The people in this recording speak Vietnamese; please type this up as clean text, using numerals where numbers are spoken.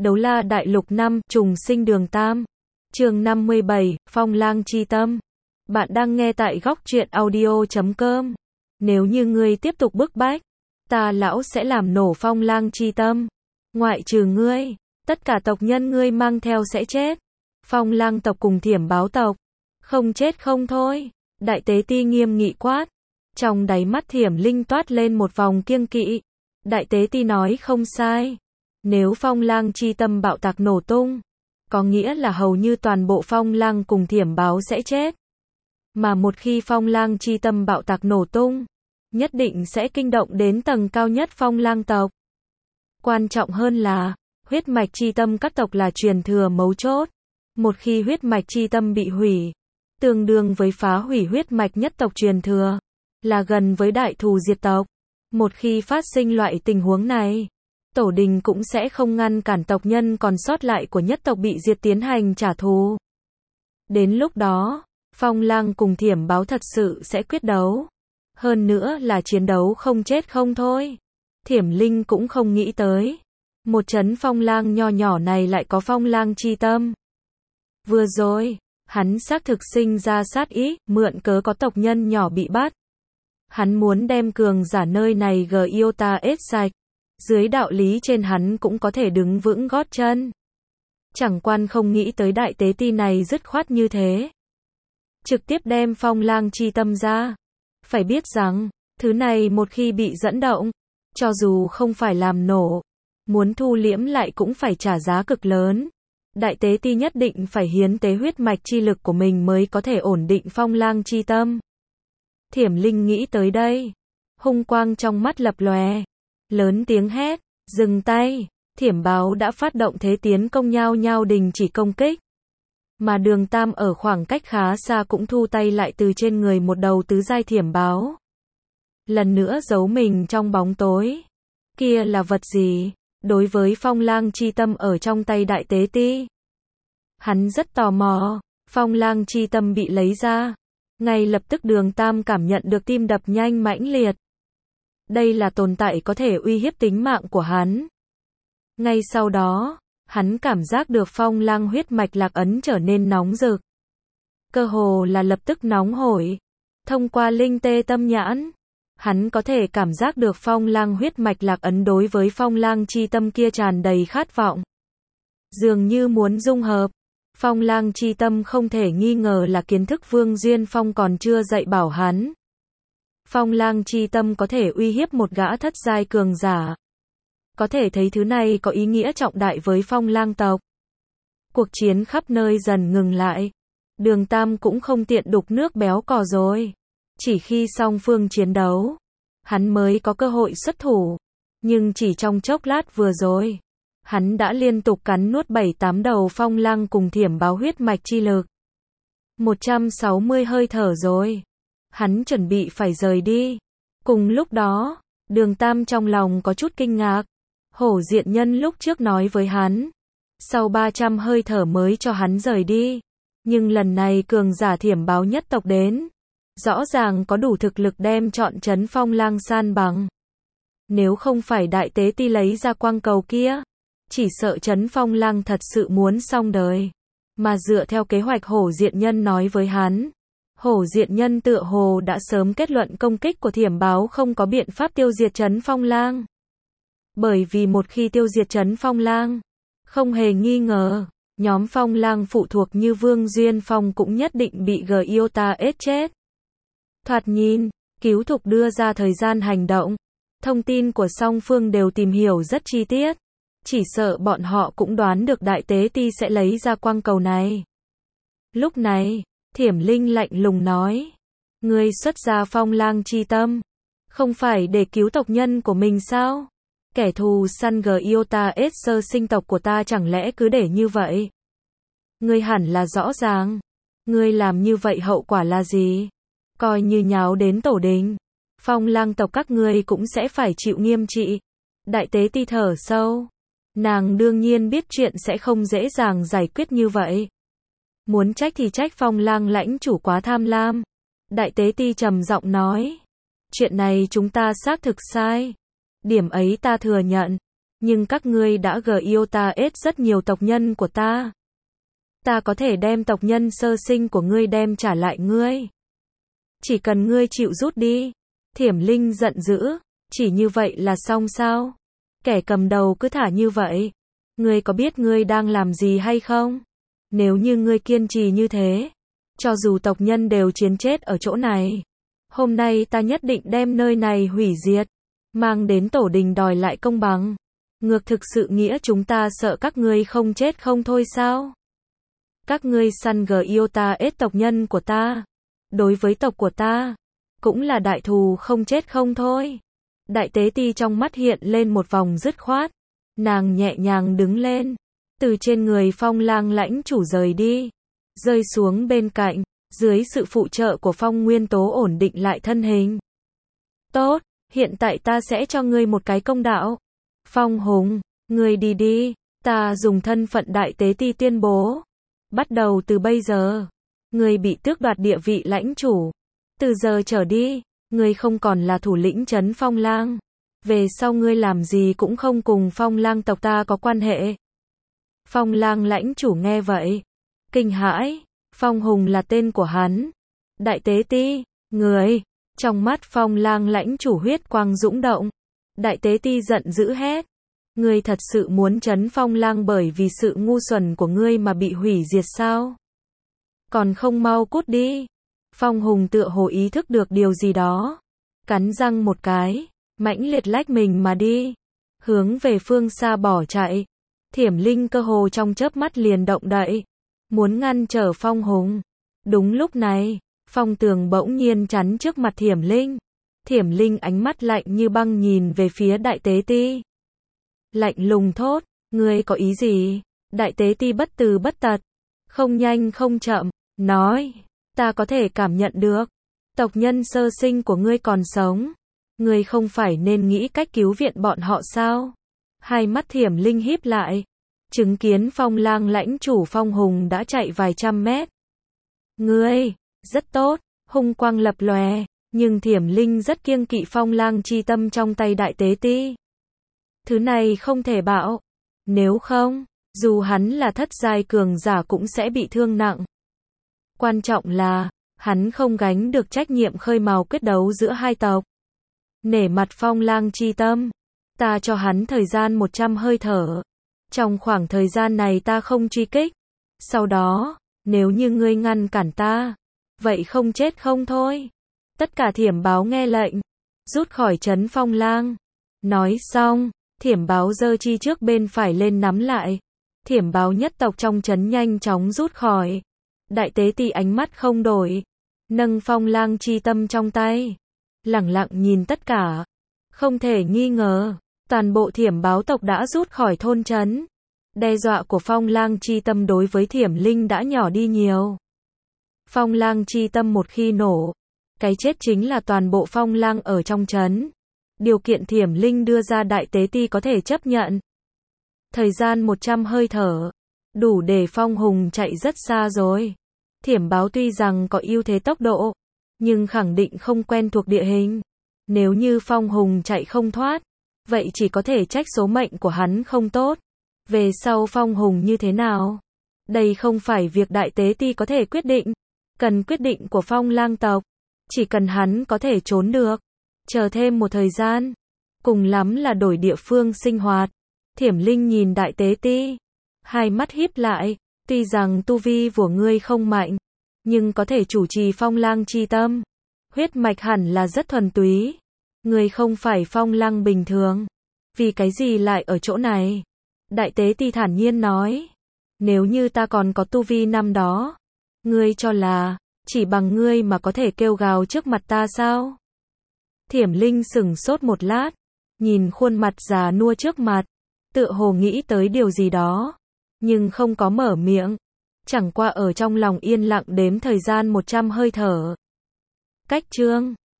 Đấu La Đại Lục 5, Trùng Sinh Đường Tam. Chương 57, Phong Lang Chi Tâm. Bạn đang nghe tại góc truyện audio.com. Nếu như ngươi tiếp tục bức bách, ta lão sẽ làm nổ Phong Lang Chi Tâm. Ngoại trừ ngươi, tất cả tộc nhân ngươi mang theo sẽ chết. Phong Lang tộc cùng Thiểm Báo tộc, không chết không thôi. Đại tế ti nghiêm nghị quát. Trong đáy mắt Thiểm Linh toát lên một vòng kiêng kỵ. Đại tế ti nói không sai. Nếu Phong Lang Chi Tâm bạo tạc nổ tung, có nghĩa là hầu như toàn bộ Phong Lang cùng Thiểm Báo sẽ chết. Mà một khi Phong Lang Chi Tâm bạo tạc nổ tung, nhất định sẽ kinh động đến tầng cao nhất Phong Lang tộc. Quan trọng hơn là, huyết mạch chi tâm các tộc là truyền thừa mấu chốt. Một khi huyết mạch chi tâm bị hủy, tương đương với phá hủy huyết mạch nhất tộc truyền thừa, là gần với đại thù diệt tộc. Một khi phát sinh loại tình huống này, tổ đình cũng sẽ không ngăn cản tộc nhân còn sót lại của nhất tộc bị diệt tiến hành trả thù. Đến lúc đó, Phong Lang cùng Thiểm Báo thật sự sẽ quyết đấu. Hơn nữa là chiến đấu không chết không thôi. Thiểm Linh cũng không nghĩ tới, một trấn Phong Lang nho nhỏ này lại có Phong Lang chi tâm. Vừa rồi, hắn xác thực sinh ra sát ý, mượn cớ có tộc nhân nhỏ bị bắt. Hắn muốn đem cường giả nơi này Giota ết sạch. Dưới đạo lý trên hắn cũng có thể đứng vững gót chân. Chẳng quan không nghĩ tới đại tế ti này dứt khoát như thế. Trực tiếp đem Phong Lang chi tâm ra. Phải biết rằng, thứ này một khi bị dẫn động, cho dù không phải làm nổ, muốn thu liễm lại cũng phải trả giá cực lớn. Đại tế ti nhất định phải hiến tế huyết mạch chi lực của mình mới có thể ổn định Phong Lang chi tâm. Thiểm Linh nghĩ tới đây, hung quang trong mắt lập lòe, lớn tiếng hét, dừng tay. Thiểm Báo đã phát động thế tiến công nhao nhao đình chỉ công kích. Mà Đường Tam ở khoảng cách khá xa cũng thu tay lại từ trên người một đầu tứ giai Thiểm Báo. Lần nữa giấu mình trong bóng tối. Kia là vật gì? Đối với Phong Lang chi tâm ở trong tay đại tế ti, hắn rất tò mò. Phong Lang chi tâm bị lấy ra, ngay lập tức Đường Tam cảm nhận được tim đập nhanh mãnh liệt. Đây là tồn tại có thể uy hiếp tính mạng của hắn. Ngay sau đó, hắn cảm giác được Phong Lang huyết mạch lạc ấn trở nên nóng rực. Cơ hồ là lập tức nóng hổi. Thông qua linh tê tâm nhãn, hắn có thể cảm giác được Phong Lang huyết mạch lạc ấn đối với Phong Lang chi tâm kia tràn đầy khát vọng. Dường như muốn dung hợp. Phong Lang chi tâm không thể nghi ngờ là kiến thức Vương Duyên Phong còn chưa dạy bảo hắn. Phong Lang chi tâm có thể uy hiếp một gã thất giai cường giả. Có thể thấy thứ này có ý nghĩa trọng đại với Phong Lang tộc. Cuộc chiến khắp nơi dần ngừng lại. Đường Tam cũng không tiện đục nước béo cò rồi. Chỉ khi song phương chiến đấu, hắn mới có cơ hội xuất thủ. Nhưng chỉ trong chốc lát vừa rồi, hắn đã liên tục cắn nuốt 7-8 đầu Phong Lang cùng Thiểm Báo huyết mạch chi lực. 160 hơi thở rồi. Hắn chuẩn bị phải rời đi. Cùng lúc đó, Đường Tam trong lòng có chút kinh ngạc. Hổ Diện Nhân lúc trước nói với hắn, sau 300 hơi thở mới cho hắn rời đi. Nhưng lần này cường giả Thiểm Báo nhất tộc đến, rõ ràng có đủ thực lực đem trọn trấn Phong Lang san bằng. Nếu không phải đại tế ti lấy ra quang cầu kia, chỉ sợ trấn Phong Lang thật sự muốn xong đời. Mà dựa theo kế hoạch Hổ Diện Nhân nói với hắn, Hổ Diện Nhân tựa hồ đã sớm kết luận công kích của Thiểm Báo không có biện pháp tiêu diệt trấn Phong Lang. Bởi vì một khi tiêu diệt trấn Phong Lang, không hề nghi ngờ, nhóm Phong Lang phụ thuộc như Vương Duyên Phong cũng nhất định bị Giota ết chết. Thoạt nhìn, Cứu Thục đưa ra thời gian hành động. Thông tin của song phương đều tìm hiểu rất chi tiết. Chỉ sợ bọn họ cũng đoán được đại tế ti sẽ lấy ra quang cầu này. Lúc này, Thiểm Linh lạnh lùng nói. Ngươi xuất ra Phong Lang chi tâm, không phải để cứu tộc nhân của mình sao? Kẻ thù săn Giota ết sơ sinh tộc của ta chẳng lẽ cứ để như vậy? Ngươi hẳn là rõ ràng. Ngươi làm như vậy hậu quả là gì? Coi như nháo đến tổ đình, Phong Lang tộc các ngươi cũng sẽ phải chịu nghiêm trị. Đại tế ti thở sâu. Nàng đương nhiên biết chuyện sẽ không dễ dàng giải quyết như vậy. Muốn trách thì trách Phong Lang lãnh chủ quá tham lam. Đại tế ti trầm giọng nói. Chuyện này chúng ta xác thực sai. Điểm ấy ta thừa nhận. nhưng các ngươi đã yêu ta ết rất nhiều tộc nhân của ta. Ta có thể đem tộc nhân sơ sinh của ngươi đem trả lại ngươi. Chỉ cần ngươi chịu rút đi. Thiểm Linh giận dữ, chỉ như vậy là xong sao? Kẻ cầm đầu cứ thả như vậy. Ngươi có biết ngươi đang làm gì hay không? Nếu như ngươi kiên trì như thế, cho dù tộc nhân đều chiến chết ở chỗ này, hôm nay ta nhất định đem nơi này hủy diệt, mang đến tổ đình đòi lại công bằng. Ngược thực sự nghĩa chúng ta sợ các ngươi không chết không thôi sao? Các ngươi săn yêu ta ết tộc nhân của ta, đối với tộc của ta, cũng là đại thù không chết không thôi. Đại tế ti trong mắt hiện lên một vòng dứt khoát, nàng nhẹ nhàng đứng lên, từ trên người Phong Lang lãnh chủ rời đi, rơi xuống bên cạnh, dưới sự phụ trợ của Phong Nguyên Tố ổn định lại thân hình. Tốt, hiện tại ta sẽ cho ngươi một cái công đạo. Phong Hùng, ngươi đi đi, ta dùng thân phận đại tế ti tuyên bố. Bắt đầu từ bây giờ, ngươi bị tước đoạt địa vị lãnh chủ. Từ giờ trở đi, ngươi không còn là thủ lĩnh trấn Phong Lang. Về sau ngươi làm gì cũng không cùng Phong Lang tộc ta có quan hệ. Phong Lang lãnh chủ nghe vậy, kinh hãi, Phong Hùng là tên của hắn. Đại tế ti, người, trong mắt Phong Lang lãnh chủ huyết quang dũng động. Đại tế ti giận dữ hét, ngươi thật sự muốn trấn Phong Lang bởi vì sự ngu xuẩn của ngươi mà bị hủy diệt sao? Còn không mau cút đi. Phong Hùng tựa hồ ý thức được điều gì đó, cắn răng một cái, mãnh liệt lách mình mà đi, hướng về phương xa bỏ chạy. Thiểm Linh cơ hồ trong chớp mắt liền động đậy, muốn ngăn trở Phong Hùng. Đúng lúc này, Phong Tường bỗng nhiên chắn trước mặt Thiểm Linh. Thiểm Linh ánh mắt lạnh như băng nhìn về phía đại tế ti. Lạnh lùng thốt, ngươi có ý gì? Đại tế ti bất từ bất tật, không nhanh không chậm, nói, ta có thể cảm nhận được, tộc nhân sơ sinh của ngươi còn sống. Ngươi không phải nên nghĩ cách cứu viện bọn họ sao? Hai mắt Thiểm Linh híp lại, chứng kiến Phong Lang lãnh chủ Phong Hùng đã chạy vài trăm mét. Ngươi, rất tốt, hung quang lập lòe, nhưng Thiểm Linh rất kiêng kỵ Phong Lang chi tâm trong tay đại tế ti. Thứ này không thể bạo, nếu không, dù hắn là thất giai cường giả cũng sẽ bị thương nặng. Quan trọng là, hắn không gánh được trách nhiệm khơi mào quyết đấu giữa hai tộc. Nể mặt Phong Lang chi tâm, ta cho hắn thời gian 100 hơi thở. Trong khoảng thời gian này ta không truy kích. Sau đó, nếu như ngươi ngăn cản ta, vậy không chết không thôi. Tất cả Thiểm Báo nghe lệnh, rút khỏi trấn Phong Lang. Nói xong, Thiểm Báo giơ chi trước bên phải lên nắm lại. Thiểm Báo nhất tộc trong trấn nhanh chóng rút khỏi. Đại tế ti ánh mắt không đổi, nâng Phong Lang chi tâm trong tay, lẳng lặng nhìn tất cả. Không thể nghi ngờ, toàn bộ Thiểm Báo tộc đã rút khỏi thôn trấn. Đe dọa của Phong Lang chi tâm đối với Thiểm Linh đã nhỏ đi nhiều. Phong Lang chi tâm một khi nổ, cái chết chính là toàn bộ Phong Lang ở trong trấn. Điều kiện Thiểm Linh đưa ra đại tế ti có thể chấp nhận. Thời gian 100 hơi thở, đủ để Phong Hùng chạy rất xa rồi. Thiểm Báo tuy rằng có ưu thế tốc độ, nhưng khẳng định không quen thuộc địa hình. Nếu như Phong Hùng chạy không thoát, vậy chỉ có thể trách số mệnh của hắn không tốt. Về sau Phong Hùng như thế nào? Đây không phải việc đại tế ti có thể quyết định. Cần quyết định của Phong Lang tộc. Chỉ cần hắn có thể trốn được, chờ thêm một thời gian, cùng lắm là đổi địa phương sinh hoạt. Thiểm Linh nhìn đại tế ti, hai mắt híp lại, tuy rằng tu vi của ngươi không mạnh, nhưng có thể chủ trì Phong Lang chi tâm. Huyết mạch hẳn là rất thuần túy. Ngươi không phải Phong Lang bình thường. Vì cái gì lại ở chỗ này? Đại tế ti thản nhiên nói, nếu như ta còn có tu vi năm đó, ngươi cho là chỉ bằng ngươi mà có thể kêu gào trước mặt ta sao? Thiểm Linh sững sốt một lát, nhìn khuôn mặt già nua trước mặt, tựa hồ nghĩ tới điều gì đó, nhưng không có mở miệng, chẳng qua ở trong lòng yên lặng đếm thời gian 100 hơi thở. Cách chương